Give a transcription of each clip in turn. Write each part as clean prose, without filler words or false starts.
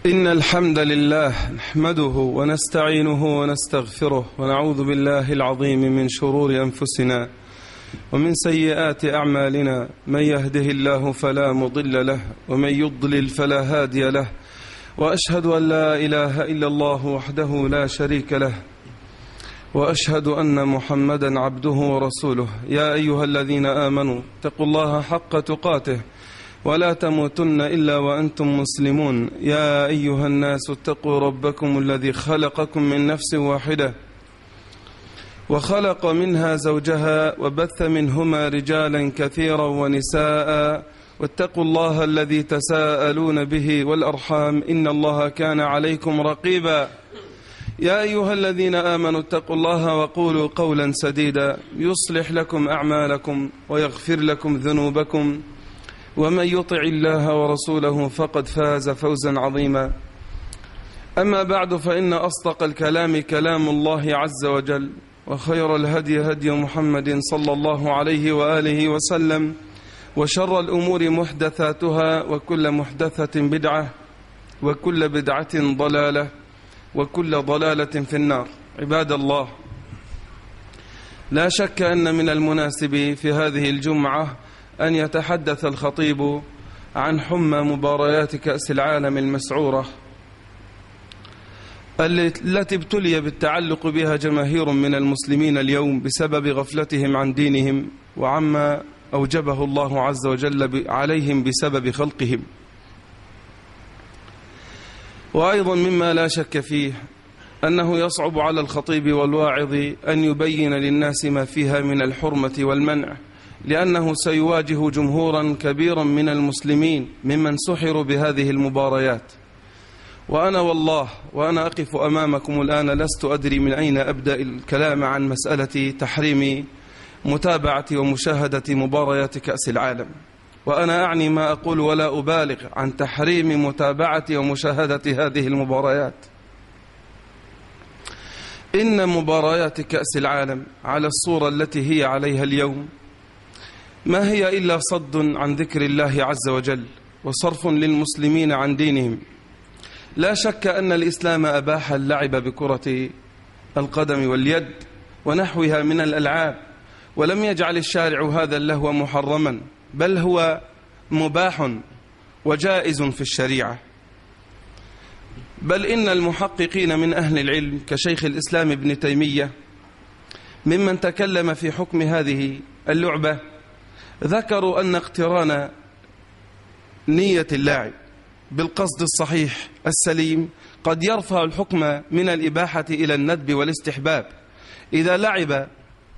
إن الحمد لله نحمده ونستعينه ونستغفره ونعوذ بالله العظيم من شرور أنفسنا ومن سيئات أعمالنا. من يهده الله فلا مضل له ومن يضلل فلا هادي له، وأشهد أن لا إله إلا الله وحده لا شريك له، وأشهد أن محمدا عبده ورسوله. يا أيها الذين آمنوا اتقوا الله حق تقاته ولا تموتن إلا وأنتم مسلمون. يا أيها الناس اتقوا ربكم الذي خلقكم من نفس واحدة وخلق منها زوجها وبث منهما رجالا كثيرا ونساء، واتقوا الله الذي تساءلون به والأرحام إن الله كان عليكم رقيبا. يا أيها الذين آمنوا اتقوا الله وقولوا قولا سديدا يصلح لكم أعمالكم ويغفر لكم ذنوبكم، ومن يطع الله ورسوله فقد فاز فوزا عظيما. أما بعد، فإن أصدق الكلام كلام الله عز وجل، وخير الهدي هدي محمد صلى الله عليه وآله وسلم، وشر الأمور محدثاتها، وكل محدثة بدعة، وكل بدعة ضلالة، وكل ضلالة في النار. عباد الله، لا شك أن من المناسب في هذه الجمعة أن يتحدث الخطيب عن حمى مباريات كأس العالم المسعورة التي ابتلي بالتعلق بها جماهير من المسلمين اليوم بسبب غفلتهم عن دينهم وعما أوجبه الله عز وجل عليهم بسبب خلقهم. وأيضا مما لا شك فيه أنه يصعب على الخطيب والواعظ أن يبين للناس ما فيها من الحرمة والمنع، لأنه سيواجه جمهورا كبيرا من المسلمين ممن سحروا بهذه المباريات. وأنا والله وأنا أقف أمامكم الآن لست أدري من أين أبدأ الكلام عن مسألة تحريم متابعة ومشاهدة مباريات كأس العالم، وأنا أعني ما أقول ولا أبالغ عن تحريم متابعة ومشاهدة هذه المباريات. إن مباريات كأس العالم على الصورة التي هي عليها اليوم ما هي إلا صد عن ذكر الله عز وجل وصرف للمسلمين عن دينهم. لا شك أن الإسلام أباح اللعب بكرة القدم واليد ونحوها من الألعاب، ولم يجعل الشارع هذا اللهو محرما، بل هو مباح وجائز في الشريعة. بل إن المحققين من أهل العلم كشيخ الإسلام ابن تيمية ممن تكلم في حكم هذه اللعبة ذكروا أن اقتران نية اللاعب بالقصد الصحيح السليم قد يرفع الحكم من الإباحة إلى الندب والاستحباب. إذا لعب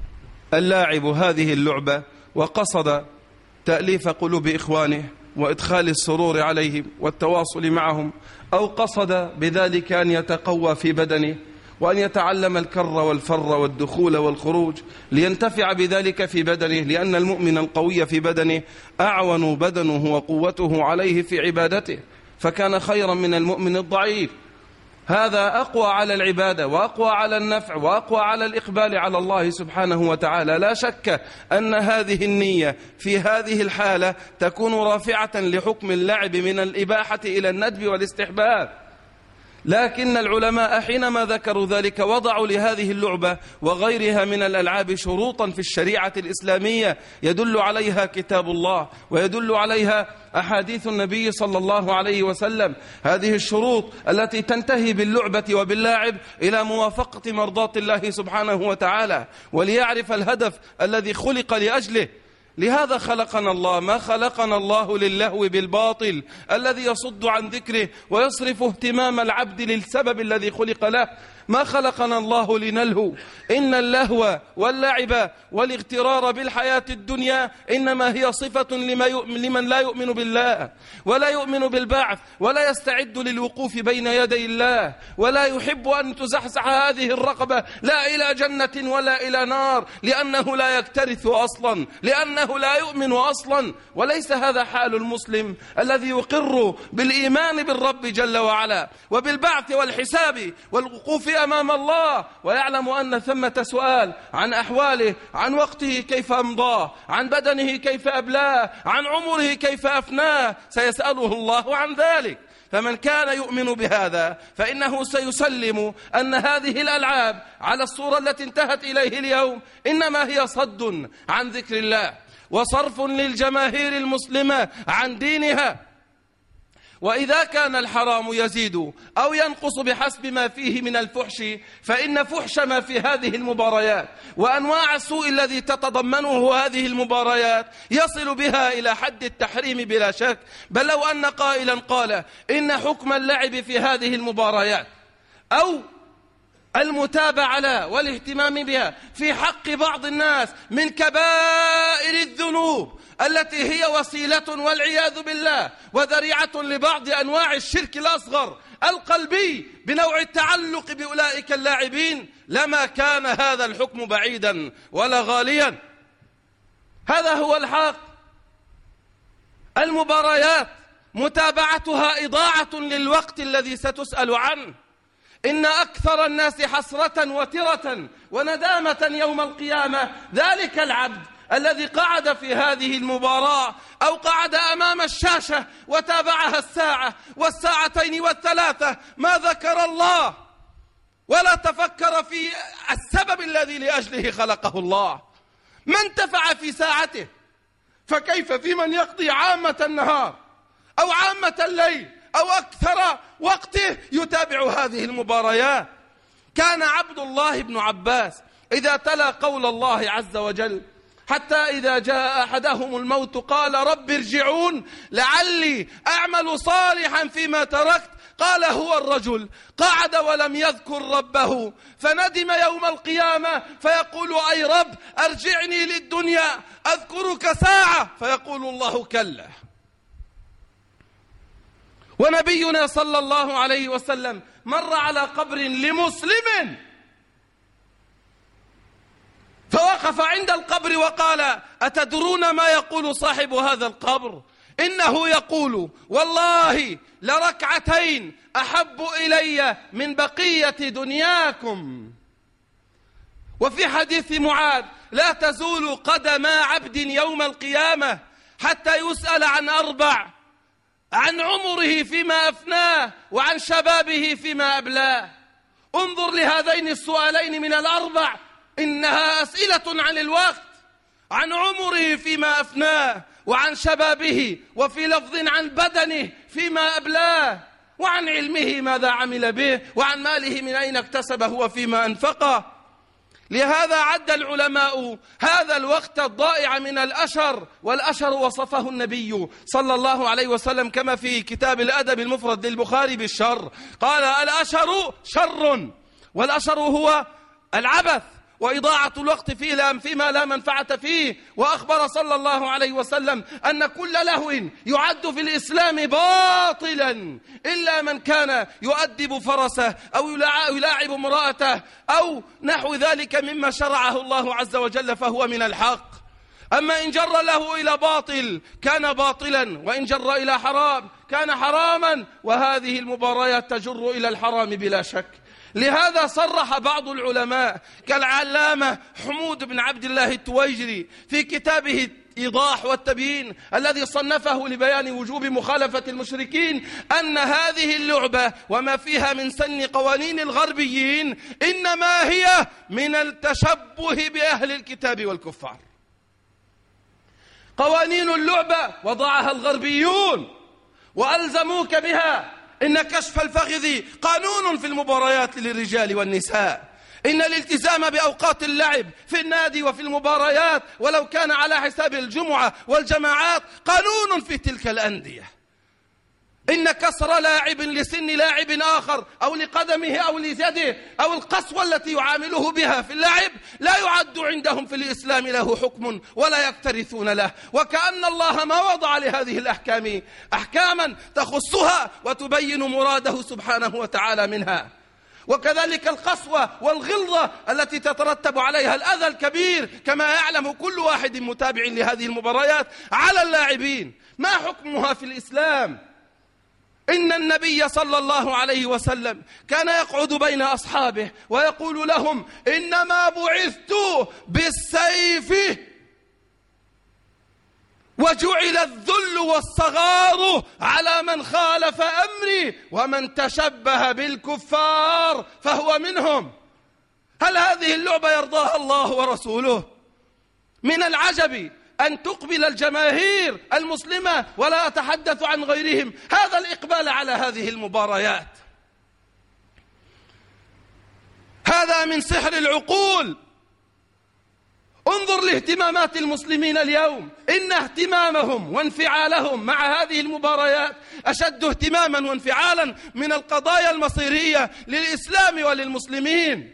اللاعب هذه اللعبة وقصد تأليف قلوب إخوانه وإدخال السرور عليهم والتواصل معهم، أو قصد بذلك أن يتقوى في بدنه وأن يتعلم الكر والفر والدخول والخروج لينتفع بذلك في بدنه، لأن المؤمن القوي في بدنه أعون بدنه وقوته عليه في عبادته، فكان خيرا من المؤمن الضعيف. هذا أقوى على العبادة وأقوى على النفع وأقوى على الإقبال على الله سبحانه وتعالى. لا شك أن هذه النية في هذه الحالة تكون رافعة لحكم اللعب من الإباحة إلى الندب والاستحباب. لكن العلماء حينما ذكروا ذلك وضعوا لهذه اللعبة وغيرها من الألعاب شروطا في الشريعة الإسلامية يدل عليها كتاب الله ويدل عليها أحاديث النبي صلى الله عليه وسلم. هذه الشروط التي تنتهي باللعبة وباللاعب إلى موافقة مرضات الله سبحانه وتعالى، وليعرف الهدف الذي خلق لأجله. لهذا خلقنا الله، ما خلقنا الله للهو بالباطل الذي يصد عن ذكره ويصرف اهتمام العبد للسبب الذي خلق له. ما خلقنا الله لنلهو. إن اللهو واللعب والاغترار بالحياة الدنيا إنما هي صفة لمن لا يؤمن بالله ولا يؤمن بالبعث ولا يستعد للوقوف بين يدي الله ولا يحب أن تزحزح هذه الرقبة لا إلى جنة ولا إلى نار، لأنه لا يكترث أصلا، لأنه لا يؤمن أصلا. وليس هذا حال المسلم الذي يقر بالإيمان بالرب جل وعلا وبالبعث والحساب والوقوف أمام الله، ويعلم أن ثمة سؤال عن أحواله، عن وقته كيف أمضاه، عن بدنه كيف أبلاه، عن عمره كيف أفناه، سيسأله الله عن ذلك. فمن كان يؤمن بهذا فإنه سيسلم أن هذه الألعاب على الصورة التي انتهت إليه اليوم إنما هي صد عن ذكر الله وصرف للجماهير المسلمة عن دينها. وإذا كان الحرام يزيد أو ينقص بحسب ما فيه من الفحش فإن فحش ما في هذه المباريات وأنواع السوء الذي تتضمنه هذه المباريات يصل بها إلى حد التحريم بلا شك. بل لو أن قائلا قال إن حكم اللعب في هذه المباريات أو المتابعة لها والاهتمام بها في حق بعض الناس من كبائر الذنوب التي هي وسيلة والعياذ بالله وذريعة لبعض أنواع الشرك الأصغر القلبي بنوع التعلق بأولئك اللاعبين لما كان هذا الحكم بعيدا ولا غاليا. هذا هو الحق. المباريات متابعتها إضاعة للوقت الذي ستسأل عنه. إن أكثر الناس حسرة وترة وندامة يوم القيامة ذلك العبد الذي قعد في هذه المباراة أو قعد أمام الشاشة وتابعها الساعة والساعتين والثلاثة ما ذكر الله ولا تفكر في السبب الذي لأجله خلقه الله، ما انتفع في ساعته، فكيف في من يقضي عامة النهار أو عامة الليل أو أكثر وقته يتابع هذه المباريات. كان عبد الله بن عباس إذا تلا قول الله عز وجل حتى إذا جاء أحدهم الموت قال رب ارجعون لعلي أعمل صالحا فيما تركت قال هو الرجل قعد ولم يذكر ربه فندم يوم القيامة فيقول أي رب أرجعني للدنيا أذكرك ساعة فيقول الله كلا. ونبينا صلى الله عليه وسلم مر على قبر لمسلم فوقف عند القبر وقال أتدرون ما يقول صاحب هذا القبر؟ إنه يقول والله لركعتين أحب إلي من بقية دنياكم. وفي حديث معاذ لا تزول قدم عبد يوم القيامة حتى يسأل عن أربع: عن عمره فيما أفناه وعن شبابه فيما أبلاه. انظر لهذين السؤالين من الأربع إنها أسئلة عن الوقت، عن عمره فيما أفناه وعن شبابه وفي لفظ عن بدنه فيما أبلاه وعن علمه ماذا عمل به وعن ماله من أين اكتسبه وفيما أنفقه. لهذا عد العلماء هذا الوقت الضائع من الأشر، والأشر وصفه النبي صلى الله عليه وسلم كما في كتاب الأدب المفرد للبخاري بالشر، قال الأشر شر، والأشر هو العبث وإضاعة الوقت فيما لا منفعة فيه. وأخبر صلى الله عليه وسلم أن كل لهو يعد في الإسلام باطلا إلا من كان يؤدب فرسه أو يلاعب امرأته أو نحو ذلك مما شرعه الله عز وجل فهو من الحق. أما إن جر له إلى باطل كان باطلا، وإن جر إلى حرام كان حراما، وهذه المباريات تجر إلى الحرام بلا شك. لهذا صرح بعض العلماء كالعلامة حمود بن عبد الله التويجري في كتابه إيضاح والتبيين الذي صنفه لبيان وجوب مخالفة المشركين أن هذه اللعبة وما فيها من سن قوانين الغربيين إنما هي من التشبه بأهل الكتاب والكفار. قوانين اللعبة وضعها الغربيون وألزموك بها. إن كشف الفخذ قانون في المباريات للرجال والنساء، إن الالتزام بأوقات اللعب في النادي وفي المباريات ولو كان على حساب الجمعة والجماعات قانون في تلك الأندية. إن كسر لاعب لسن لاعب آخر أو لقدمه أو ليده أو القسوة التي يعامله بها في اللعب لا يعد عندهم في الإسلام له حكم ولا يكترثون له، وكأن الله ما وضع لهذه الأحكام أحكاما تخصها وتبين مراده سبحانه وتعالى منها. وكذلك القسوة والغلظة التي تترتب عليها الأذى الكبير كما يعلم كل واحد متابع لهذه المباريات على اللاعبين. ما حكمها في الإسلام؟ إن النبي صلى الله عليه وسلم كان يقعد بين أصحابه ويقول لهم إنما بعثت بالسيف وجعل الذل والصغار على من خالف أمري، ومن تشبه بالكفار فهو منهم. هل هذه اللعبة يرضاها الله ورسوله؟ من العجب أن تقبل الجماهير المسلمة، ولا أتحدث عن غيرهم، هذا الإقبال على هذه المباريات. هذا من سحر العقول. انظر لاهتمامات المسلمين اليوم، إن اهتمامهم وانفعالهم مع هذه المباريات أشد اهتماما وانفعالا من القضايا المصيرية للإسلام وللمسلمين.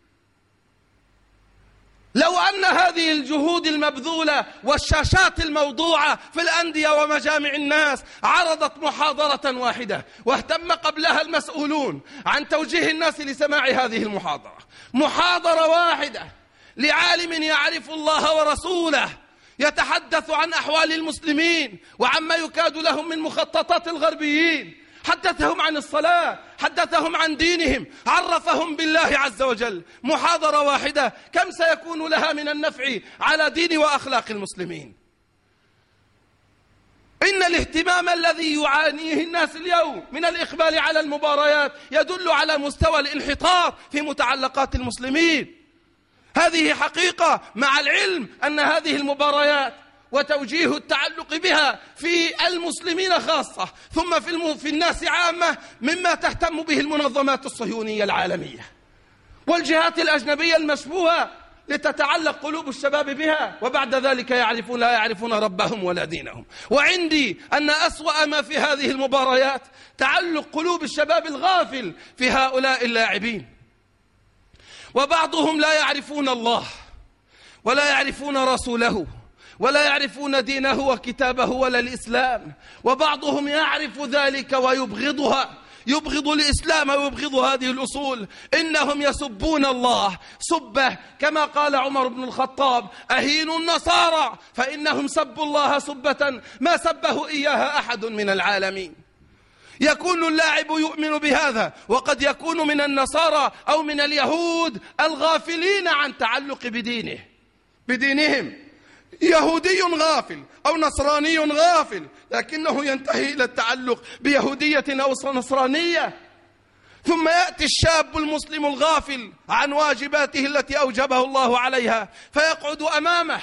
لو أن هذه الجهود المبذولة والشاشات الموضوعة في الأندية ومجامع الناس عرضت محاضرة واحدة، واهتم قبلها المسؤولون عن توجيه الناس لسماع هذه المحاضرة، محاضرة واحدة لعالم يعرف الله ورسوله، يتحدث عن أحوال المسلمين وعما يكاد لهم من مخططات الغربيين، حدثهم عن الصلاة، حدثهم عن دينهم، عرفهم بالله عز وجل. محاضرة واحدة كم سيكون لها من النفع على دين وأخلاق المسلمين؟ إن الاهتمام الذي يعانيه الناس اليوم من الإقبال على المباريات يدل على مستوى الانحطاط في متعلقات المسلمين. هذه حقيقة، مع العلم أن هذه المباريات وتوجيه التعلق بها في المسلمين خاصة ثم في الناس عامة مما تهتم به المنظمات الصهيونية العالمية والجهات الأجنبية المشبوهة لتتعلق قلوب الشباب بها، وبعد ذلك لا يعرفون ربهم ولا دينهم. وعندي أن أسوأ ما في هذه المباريات تعلق قلوب الشباب الغافل في هؤلاء اللاعبين، وبعضهم لا يعرفون الله ولا يعرفون رسوله ولا يعرفون دينه وكتابه ولا الإسلام، وبعضهم يعرف ذلك ويبغضها، يبغض الإسلام ويبغض هذه الأصول. إنهم يسبون الله سبه، كما قال عمر بن الخطاب: أهينوا النصارى فإنهم سبوا الله سبة ما سبه إياها أحد من العالمين. يكون اللاعب يؤمن بهذا، وقد يكون من النصارى أو من اليهود الغافلين عن تعلق بدينهم. يهودي غافل أو نصراني غافل، لكنه ينتهي إلى التعلق بيهودية أو نصرانية. ثم يأتي الشاب المسلم الغافل عن واجباته التي أوجبه الله عليها، فيقعد أمامه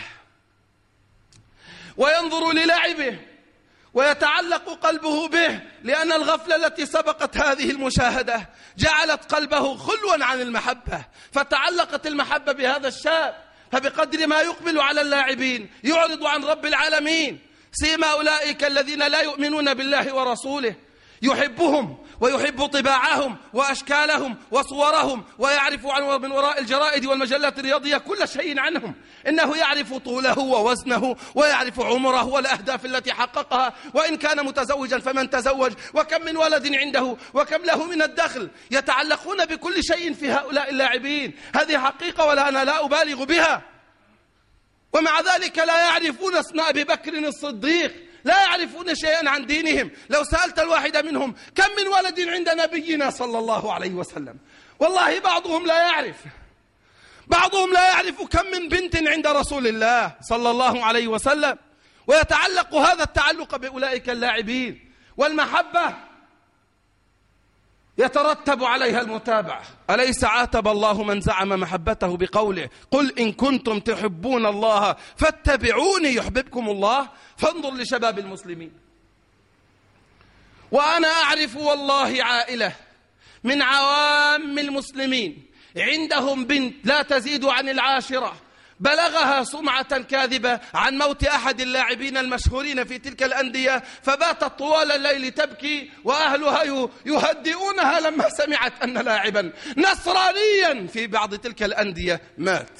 وينظر للاعبه ويتعلق قلبه به، لأن الغفلة التي سبقت هذه المشاهدة جعلت قلبه خلوا عن المحبة، فتعلقت المحبة بهذا الشاب. فبقدر ما يقبل على اللاعبين يعرض عن رب العالمين. سيما أولئك الذين لا يؤمنون بالله ورسوله، يحبهم ويحب طباعهم وأشكالهم وصورهم، ويعرف من وراء الجرائد والمجلات الرياضية كل شيء عنهم. إنه يعرف طوله ووزنه، ويعرف عمره والأهداف التي حققها، وإن كان متزوجا فمن تزوج، وكم من ولد عنده، وكم له من الدخل. يتعلقون بكل شيء في هؤلاء اللاعبين، هذه حقيقة ولا أنا لا أبالغ بها. ومع ذلك لا يعرفون اسم أبي بكر الصديق، لا يعرفون شيئا عن دينهم. لو سألت الواحد منهم: كم من ولد عند نبينا صلى الله عليه وسلم؟ والله بعضهم لا يعرف كم من بنت عند رسول الله صلى الله عليه وسلم. ويتعلق هذا التعلق بأولئك اللاعبين، والمحبة يترتب عليها المتابعة. أليس عاتب الله من زعم محبته بقوله: قل إن كنتم تحبون الله فاتبعوني يحببكم الله؟ فانظر لشباب المسلمين. وأنا أعرف والله عائلة من عوام المسلمين عندهم بنت لا تزيد عن 10، بلغها سمعة كاذبة عن موت أحد اللاعبين المشهورين في تلك الأندية، فباتت طوال الليل تبكي، وأهلها يهدئونها لما سمعت أن لاعبا نصرانيا في بعض تلك الأندية مات.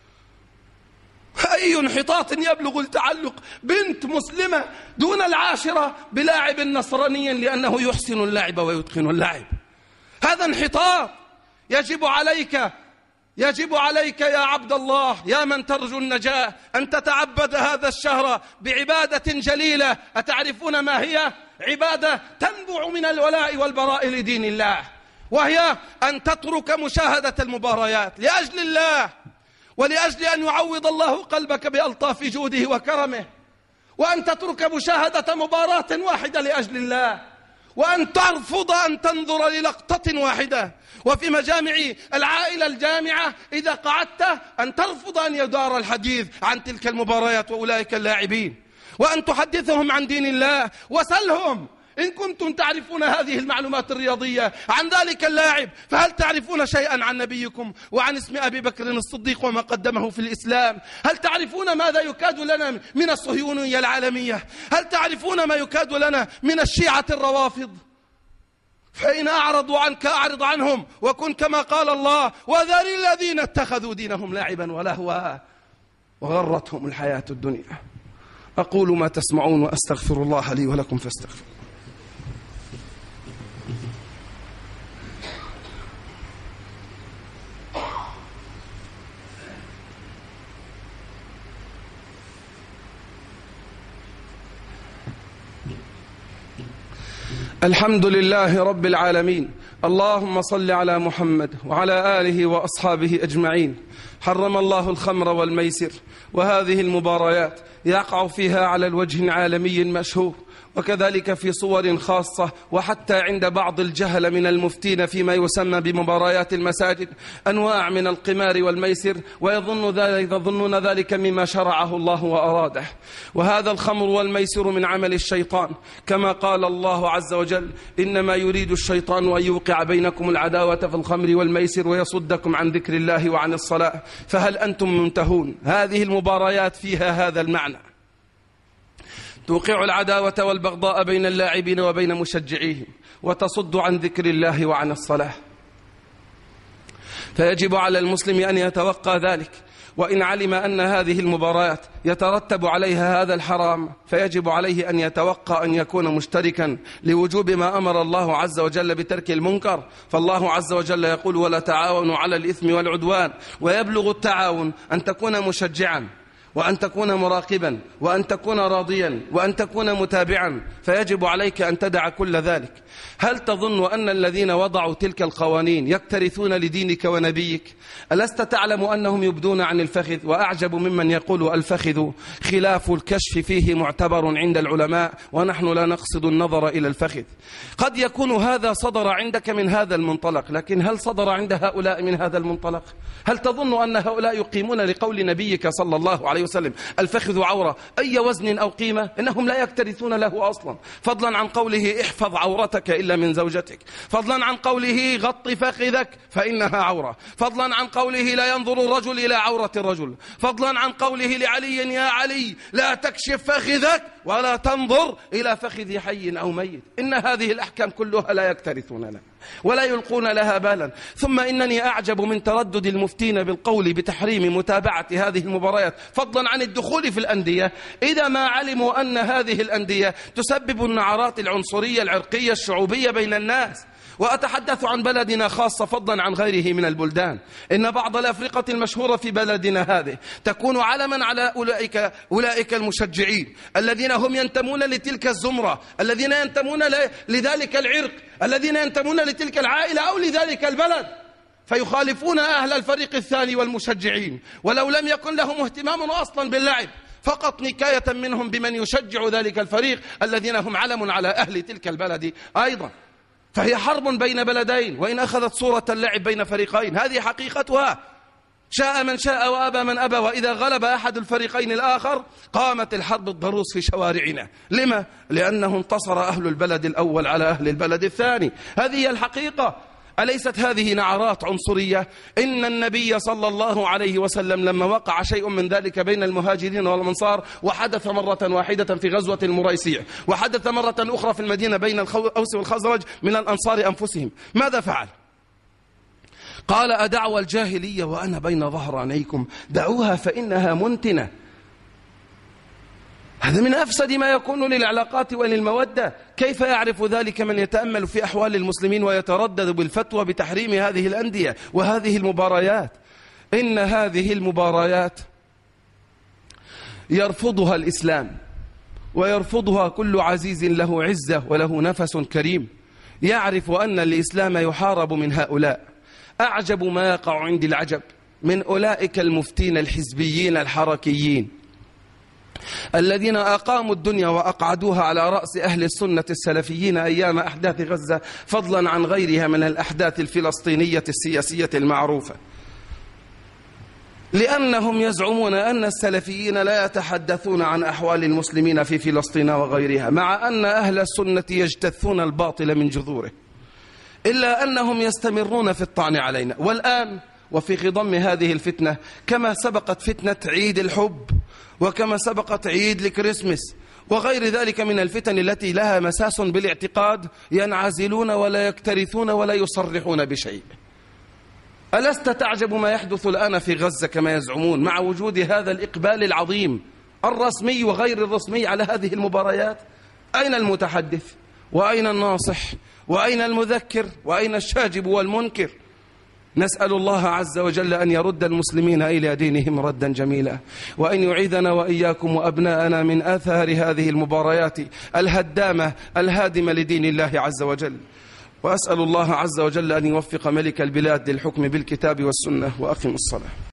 أي انحطاط يبلغ التعلق بنت مسلمة دون 10 بلاعب نصراني لأنه يحسن اللعب ويتقن اللعب؟ هذا انحطاط. يجب عليك يا عبد الله، يا من ترجو النجاة، أن تتعبد هذا الشهر بعبادة جليلة. أتعرفون ما هي؟ عبادة تنبع من الولاء والبراء لدين الله، وهي أن تترك مشاهدة المباريات لأجل الله، ولأجل أن يعوض الله قلبك بألطاف جوده وكرمه. وأن تترك مشاهدة مباراة واحدة لأجل الله، وأن ترفض أن تنظر للقطة واحدة. وفي مجامع العائلة الجامعة إذا قعدت أن ترفض أن يدار الحديث عن تلك المباريات وأولئك اللاعبين، وأن تحدثهم عن دين الله. وسلهم إن كنتم تعرفون هذه المعلومات الرياضية عن ذلك اللاعب، فهل تعرفون شيئا عن نبيكم وعن اسم أبي بكر الصديق وما قدمه في الإسلام؟ هل تعرفون ماذا يكاد لنا من الصهيونية العالمية؟ هل تعرفون ما يكاد لنا من الشيعة الروافض؟ فإن أعرضوا عنك أعرض عنهم، وكن كما قال الله: وذر الذين اتخذوا دينهم لاعبا ولهوا وغرتهم الحياة الدنيا. أقول ما تسمعون وأستغفر الله لي ولكم فاستغفروا. الحمد لله رب العالمين. اللهم صل على محمد وعلى آله وأصحابه أجمعين. حرم الله الخمر والميسر، وهذه المباريات يقع فيها على الوجه عالمي مشهور، وكذلك في صور خاصة، وحتى عند بعض الجهل من المفتين فيما يسمى بمباريات المساجد أنواع من القمار والميسر، ويظنون ذلك مما شرعه الله وأراده. وهذا الخمر والميسر من عمل الشيطان، كما قال الله عز وجل: إنما يريد الشيطان أن يوقع بينكم العداوة في الخمر والميسر ويصدكم عن ذكر الله وعن الصلاة، فهل أنتم منتهون؟ هذه المباريات فيها هذا المعنى، توقع العداوة والبغضاء بين اللاعبين وبين مشجعيهم، وتصد عن ذكر الله وعن الصلاة. فيجب على المسلم أن يتوقى ذلك، وإن علم أن هذه المباريات يترتب عليها هذا الحرام، فيجب عليه أن يتوقى أن يكون مشتركا لوجوب ما أمر الله عز وجل بترك المنكر. فالله عز وجل يقول: ولا تعاونوا على الإثم والعدوان. ويبلغ التعاون أن تكون مشجعا، وأن تكون مراقبا، وأن تكون راضيا، وأن تكون متابعا. فيجب عليك أن تدع كل ذلك. هل تظن أن الذين وضعوا تلك القوانين يكترثون لدينك ونبيك؟ ألست تعلم أنهم يبدون عن الفخذ؟ وأعجب ممن يقول الفخذ خلاف الكشف فيه معتبر عند العلماء، ونحن لا نقصد النظر إلى الفخذ. قد يكون هذا صدر عندك من هذا المنطلق، لكن هل صدر عند هؤلاء من هذا المنطلق؟ هل تظن أن هؤلاء يقيمون لقول نبيك صلى الله عليه وسلم الفخذ عورة أي وزن أو قيمة؟ إنهم لا يكترثون له أصلا، فضلا عن قوله احفظ عورتك إلا من زوجتك، فضلا عن قوله غط فخذك فإنها عورة، فضلا عن قوله لا ينظر الرجل إلى عورة الرجل، فضلا عن قوله لعلي يا علي لا تكشف فخذك ولا تنظر إلى فخذ حي أو ميت. إن هذه الأحكام كلها لا يكترثون لها ولا يلقون لها بالا. ثم إنني أعجب من تردد المفتين بالقول بتحريم متابعة هذه المباريات، فضلا عن الدخول في الأندية، إذا ما علموا أن هذه الأندية تسبب النعرات العنصرية العرقية الشعوبية بين الناس. وأتحدث عن بلدنا خاصة فضلا عن غيره من البلدان. إن بعض الأفرقة المشهورة في بلدنا هذه تكون علما على أولئك المشجعين الذين هم ينتمون لتلك الزمرة، الذين ينتمون لذلك العرق، الذين ينتمون لتلك العائلة أو لذلك البلد، فيخالفون أهل الفريق الثاني والمشجعين، ولو لم يكن لهم اهتمام أصلا باللعب، فقط نكاية منهم بمن يشجع ذلك الفريق الذين هم علم على أهل تلك البلد أيضا. فهي حرب بين بلدين، وإن أخذت صورة اللعب بين فريقين، هذه حقيقتها. شاء من شاء وأبى من أبى، وإذا غلب أحد الفريقين الآخر قامت الحرب الضروس في شوارعنا. لما؟ لأنه انتصر أهل البلد الأول على أهل البلد الثاني. هذه هي الحقيقة. أليست هذه نعرات عنصرية؟ إن النبي صلى الله عليه وسلم لما وقع شيء من ذلك بين المهاجرين والأنصار، وحدث مرة واحدة في غزوة المريسيع، وحدث مرة أخرى في المدينة بين الأوس والخزرج من الأنصار أنفسهم، ماذا فعل؟ قال: أدعوى الجاهلية وأنا بين ظهرانيكم، دعوها فإنها منتنة. هذا من أفسد ما يكون للعلاقات وللمودة. كيف يعرف ذلك من يتأمل في أحوال المسلمين ويتردد بالفتوى بتحريم هذه الأندية وهذه المباريات؟ إن هذه المباريات يرفضها الإسلام، ويرفضها كل عزيز له عزة وله نفس كريم، يعرف أن الإسلام يحارب من هؤلاء. أعجب ما يقع عندي العجب من أولئك المفتين الحزبيين الحركيين الذين أقاموا الدنيا وأقعدوها على رأس أهل السنة السلفيين أيام أحداث غزة، فضلا عن غيرها من الأحداث الفلسطينية السياسية المعروفة، لأنهم يزعمون أن السلفيين لا يتحدثون عن أحوال المسلمين في فلسطين وغيرها، مع أن أهل السنة يجتثون الباطل من جذوره، إلا أنهم يستمرون في الطعن علينا. والآن وفي خضم هذه الفتنة، كما سبقت فتنة عيد الحب، وكما سبقت عيد الكريسماس وغير ذلك من الفتن التي لها مساس بالاعتقاد، ينعزلون ولا يكترثون ولا يصرحون بشيء. ألست تعجب ما يحدث الآن في غزة كما يزعمون، مع وجود هذا الإقبال العظيم الرسمي وغير الرسمي على هذه المباريات؟ أين المتحدث؟ وأين الناصح؟ وأين المذكر؟ وأين الشاجب والمنكر؟ نسأل الله عز وجل أن يرد المسلمين إلى دينهم ردا جميلا، وأن يعيذنا وإياكم وأبناءنا من آثار هذه المباريات الهدامة الهادمة لدين الله عز وجل. وأسأل الله عز وجل أن يوفق ملك البلاد للحكم بالكتاب والسنة. وأقم الصلاة.